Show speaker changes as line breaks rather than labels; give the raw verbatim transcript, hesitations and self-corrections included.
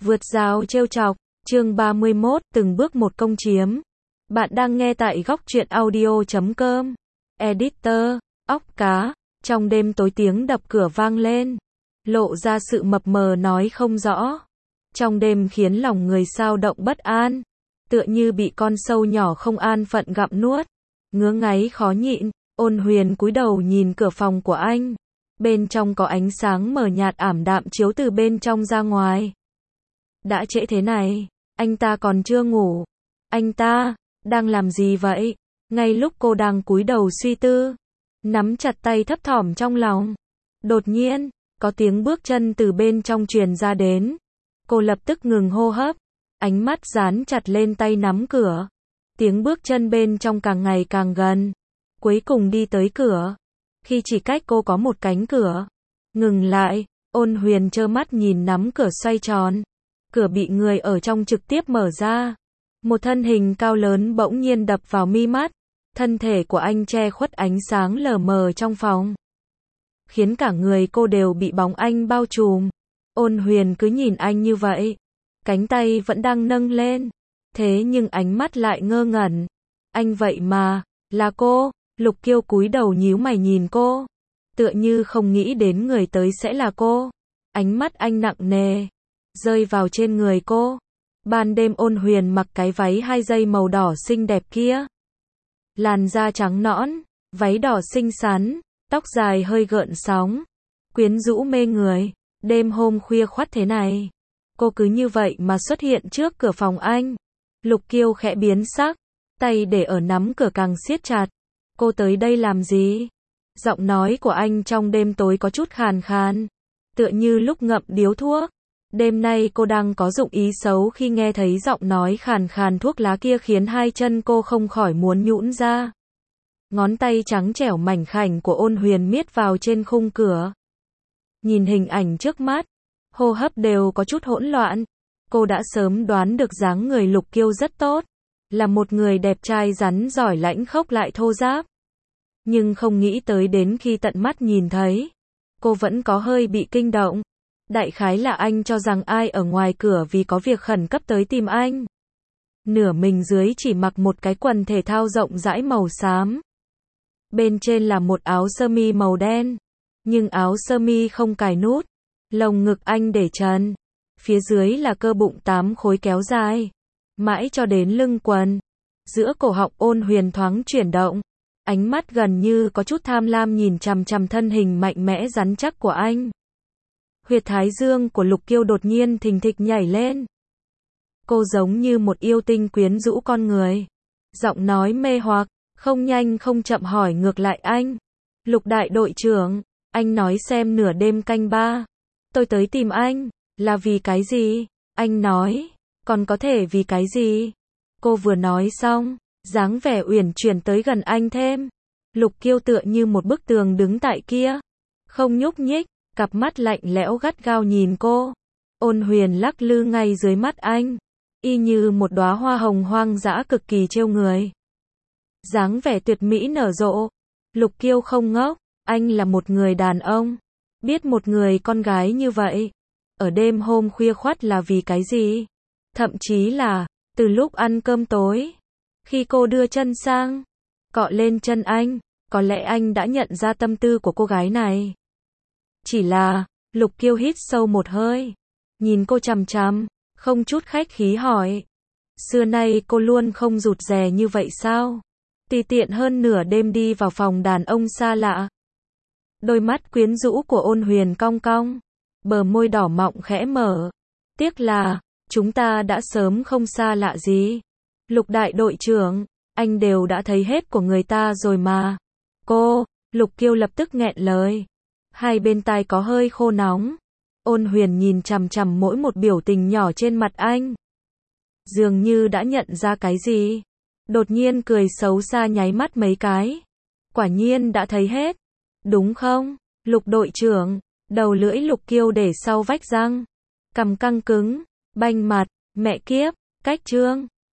Vượt rào trêu chọc, chương ba mươi mốt, từng bước một công chiếm. Bạn đang nghe tại góc truyện audio chấm com. Editor, óc cá, trong đêm tối tiếng đập cửa vang lên, lộ ra sự mập mờ nói không rõ. Trong đêm khiến lòng người xao động bất an, tựa như bị con sâu nhỏ không an phận gặm nuốt. Ngứa ngáy khó nhịn, Ôn Huyền cúi đầu nhìn cửa phòng của anh. Bên trong có ánh sáng mờ nhạt ảm đạm chiếu từ bên trong ra ngoài. Đã trễ thế này, anh ta còn chưa ngủ. Anh ta đang làm gì vậy? Ngay lúc cô đang cúi đầu suy tư, nắm chặt tay thấp thỏm trong lòng, đột nhiên có tiếng bước chân từ bên trong truyền ra đến. Cô lập tức ngừng hô hấp, ánh mắt dán chặt lên tay nắm cửa. Tiếng bước chân bên trong càng ngày càng gần, cuối cùng đi tới cửa. Khi chỉ cách cô có một cánh cửa, ngừng lại, Ôn Huyền trơ mắt nhìn nắm cửa xoay tròn. Cửa bị người ở trong trực tiếp mở ra. Một thân hình cao lớn bỗng nhiên đập vào mi mắt. Thân thể của anh che khuất ánh sáng lờ mờ trong phòng, khiến cả người cô đều bị bóng anh bao trùm. Ôn Huyền cứ nhìn anh như vậy, cánh tay vẫn đang nâng lên, thế nhưng ánh mắt lại ngơ ngẩn. Anh vậy mà, là cô. Lục Kiêu cúi đầu nhíu mày nhìn cô, tựa như không nghĩ đến người tới sẽ là cô. Ánh mắt anh nặng nề, rơi vào trên người cô. Ban đêm Ôn Huyền mặc cái váy hai dây màu đỏ xinh đẹp kia. Làn da trắng nõn, váy đỏ xinh xắn, tóc dài hơi gợn sóng, quyến rũ mê người. Đêm hôm khuya khoắt thế này, cô cứ như vậy mà xuất hiện trước cửa phòng anh. Lục Kiêu khẽ biến sắc, tay để ở nắm cửa càng siết chặt. Cô tới đây làm gì? Giọng nói của anh trong đêm tối có chút khàn khàn, tựa như lúc ngậm điếu thuốc. Đêm nay cô đang có dụng ý xấu khi nghe thấy giọng nói khàn khàn thuốc lá kia khiến hai chân cô không khỏi muốn nhũn ra. Ngón tay trắng trẻo mảnh khảnh của Ôn Huyền miết vào trên khung cửa. Nhìn hình ảnh trước mắt, hô hấp đều có chút hỗn loạn. Cô đã sớm đoán được dáng người Lục Kiêu rất tốt, là một người đẹp trai rắn giỏi lãnh khốc lại thô ráp. Nhưng không nghĩ tới đến khi tận mắt nhìn thấy, cô vẫn có hơi bị kinh động. Đại khái là anh cho rằng ai ở ngoài cửa vì có việc khẩn cấp tới tìm anh. Nửa mình dưới chỉ mặc một cái quần thể thao rộng rãi màu xám. Bên trên là một áo sơ mi màu đen, nhưng áo sơ mi không cài nút. Lồng ngực anh để trần, phía dưới là cơ bụng tám khối kéo dài, mãi cho đến lưng quần. Giữa cổ họng Ôn Huyền thoáng chuyển động, ánh mắt gần như có chút tham lam nhìn chằm chằm thân hình mạnh mẽ rắn chắc của anh. Huyệt thái dương của Lục Kiêu đột nhiên thình thịch nhảy lên. Cô giống như một yêu tinh quyến rũ con người. Giọng nói mê hoặc, không nhanh không chậm hỏi ngược lại anh. Lục đại đội trưởng, anh nói xem nửa đêm canh ba, tôi tới tìm anh, là vì cái gì? Anh nói, còn có thể vì cái gì? Cô vừa nói xong, dáng vẻ uyển chuyển tới gần anh thêm. Lục Kiêu tựa như một bức tường đứng tại kia, không nhúc nhích, cặp mắt lạnh lẽo gắt gao nhìn cô. Ôn Huyền lắc lư ngay dưới mắt anh, y như một đóa hoa hồng hoang dã cực kỳ trêu người. Dáng vẻ tuyệt mỹ nở rộ. Lục Kiêu không ngốc, anh là một người đàn ông, biết một người con gái như vậy, ở đêm hôm khuya khoắt là vì cái gì? Thậm chí là, từ lúc ăn cơm tối, khi cô đưa chân sang, cọ lên chân anh, có lẽ anh đã nhận ra tâm tư của cô gái này. Chỉ là, Lục Kiêu hít sâu một hơi, nhìn cô chằm chằm, không chút khách khí hỏi. Xưa nay cô luôn không rụt rè như vậy sao? Tùy tiện hơn nửa đêm đi vào phòng đàn ông xa lạ. Đôi mắt quyến rũ của Ôn Huyền cong cong, bờ môi đỏ mọng khẽ mở. Tiếc là, chúng ta đã sớm không xa lạ gì. Lục đại đội trưởng, anh đều đã thấy hết của người ta rồi mà. Cô, Lục Kiêu lập tức nghẹn lời. Hai bên tai có hơi khô nóng. Ôn Huyền nhìn chằm chằm mỗi một biểu tình nhỏ trên mặt anh, dường như đã nhận ra cái gì. Đột nhiên cười xấu xa nháy mắt mấy cái. Quả nhiên đã thấy hết, đúng không? Lục đội trưởng, đầu lưỡi Lục Kiêu để sau vách răng, cằm căng cứng, banh mặt, mẹ kiếp, cách trương.